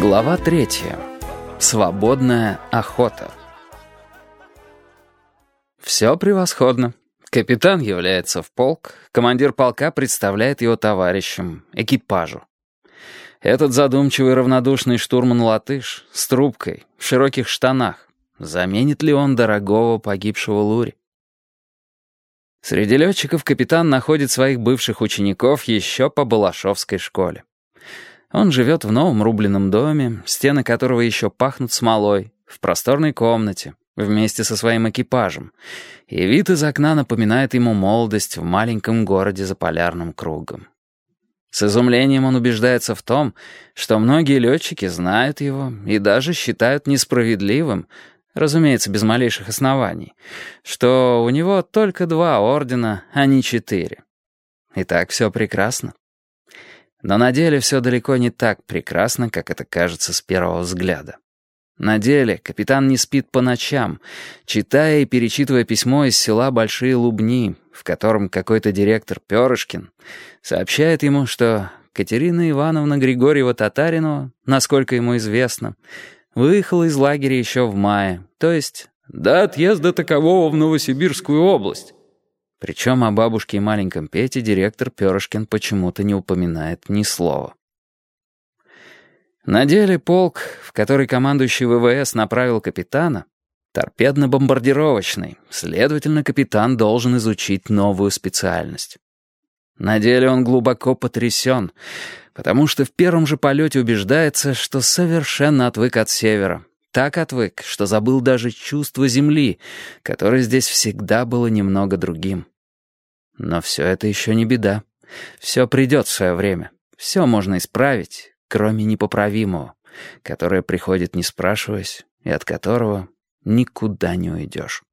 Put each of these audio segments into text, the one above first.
Глава 3. Свободная охота. Все превосходно. Капитан является в полк, командир полка представляет его товарищам, экипажу. Этот задумчивый равнодушный штурман-латыш с трубкой, в широких штанах, заменит ли он дорогого погибшего Лури? Среди летчиков капитан находит своих бывших учеников еще по Балашовской школе. Он живет в новом рубленном доме, стены которого еще пахнут смолой, в просторной комнате, вместе со своим экипажем, и вид из окна напоминает ему молодость в маленьком городе за полярным кругом. С изумлением он убеждается в том, что многие летчики знают его и даже считают несправедливым, разумеется, без малейших оснований, что у него только 2 ордена, а не 4. И так все прекрасно. Но на деле все далеко не так прекрасно, как это кажется с первого взгляда. На деле капитан не спит по ночам, читая и перечитывая письмо из села Большие Лубни, в котором какой-то директор Перышкин сообщает ему, что Катерина Ивановна Григорьева-Татаринова, насколько ему известно, выехала из лагеря еще в мае, то есть до отъезда такового в Новосибирскую область. Причем о бабушке и маленьком Пете директор Перышкин почему-то не упоминает ни слова. На деле полк, в который командующий ВВС направил капитана, торпедно-бомбардировочный, следовательно, капитан должен изучить новую специальность. На деле он глубоко потрясен, потому что в первом же полете убеждается, что совершенно отвык от севера. Так отвык, что забыл даже чувство земли, которое здесь всегда было немного другим. Но все это еще не беда. Все придет в свое время. Все можно исправить, кроме непоправимого, которое приходит не спрашиваясь, и от которого никуда не уйдешь.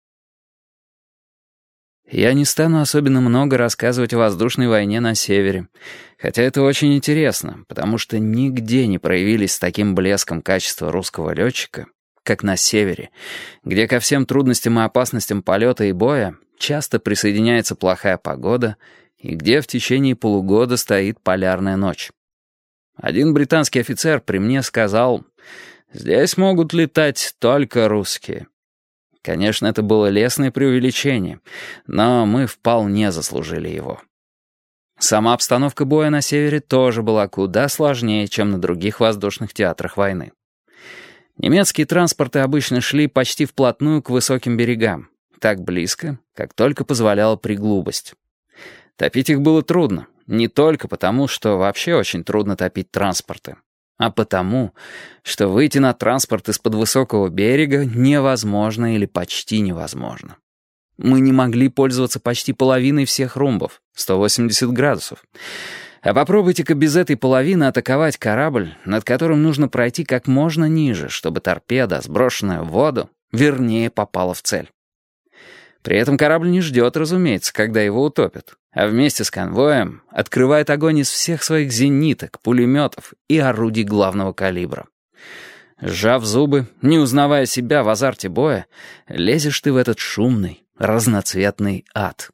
Я не стану особенно много рассказывать о воздушной войне на севере, хотя это очень интересно, потому что нигде не проявились с таким блеском качества русского летчика, как на севере, где ко всем трудностям и опасностям полета и боя часто присоединяется плохая погода и где в течение полугода стоит полярная ночь. Один британский офицер при мне сказал: «Здесь могут летать только русские». Конечно, это было лестное преувеличение, но мы вполне заслужили его. Сама обстановка боя на севере тоже была куда сложнее, чем на других воздушных театрах войны. Немецкие транспорты обычно шли почти вплотную к высоким берегам, так близко, как только позволяла приглубость. Топить их было трудно, не только потому, что вообще очень трудно топить транспорты, а потому, что выйти на транспорт из-под высокого берега невозможно или почти невозможно. Мы не могли пользоваться почти половиной всех румбов, 180 градусов. А попробуйте-ка без этой половины атаковать корабль, над которым нужно пройти как можно ниже, чтобы торпеда, сброшенная в воду, вернее попала в цель. При этом корабль не ждет, разумеется, когда его утопят, а вместе с конвоем открывает огонь из всех своих зениток, пулеметов и орудий главного калибра. Сжав зубы, не узнавая себя в азарте боя, лезешь ты в этот шумный, разноцветный ад.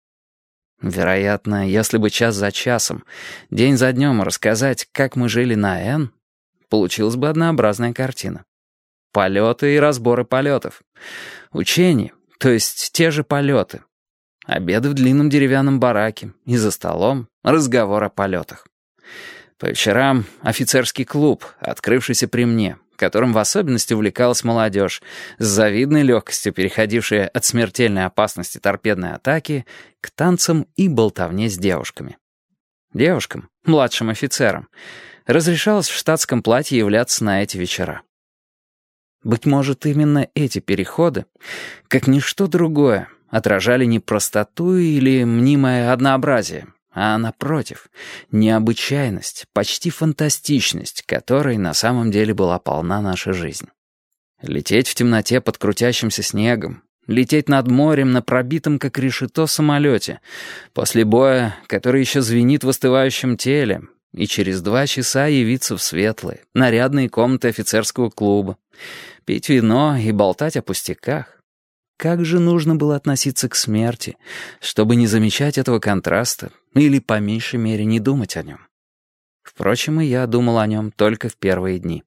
Вероятно, если бы час за часом, день за днем рассказать, как мы жили на Н, получилась бы однообразная картина. Полеты и разборы полетов. Учения, то есть те же полеты. Обеды в длинном деревянном бараке, и за столом разговор о полетах. По вечерам офицерский клуб, открывшийся при мне, которым в особенности увлекалась молодежь, с завидной легкостью переходившая от смертельной опасности торпедной атаки к танцам и болтовне с девушками. Девушкам, младшим офицерам, разрешалось в штатском платье являться на эти вечера. Быть может, именно эти переходы, как ничто другое, отражали не простоту или мнимое однообразие, а, напротив, необычайность, почти фантастичность, которой на самом деле была полна наша жизнь. Лететь в темноте под крутящимся снегом, лететь над морем на пробитом, как решето, самолете, после боя, который еще звенит в остывающем теле, и через 2 часа явиться в светлые, нарядные комнаты офицерского клуба, пить вино и болтать о пустяках. Как же нужно было относиться к смерти, чтобы не замечать этого контраста или, по меньшей мере, не думать о нем? В Впрочем, и я думал о нем только в первые дни.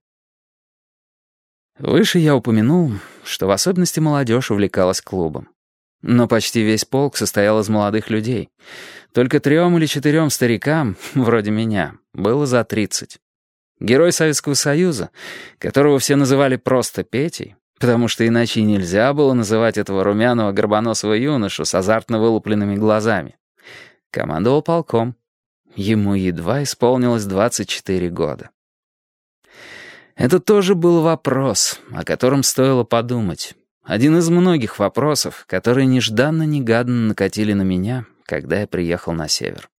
Выше я упомянул, что в особенности молодежь увлекалась клубом. Но почти весь полк состоял из молодых людей. Только 3 или 4 старикам, вроде меня, было за 30. Герой Советского Союза, которого все называли просто Петей, потому что иначе и нельзя было называть этого румяного горбоносого юношу с азартно вылупленными глазами, командовал полком. Ему едва исполнилось 24 года. Это тоже был вопрос, о котором стоило подумать. Один из многих вопросов, которые нежданно-негаданно накатили на меня, когда я приехал на север.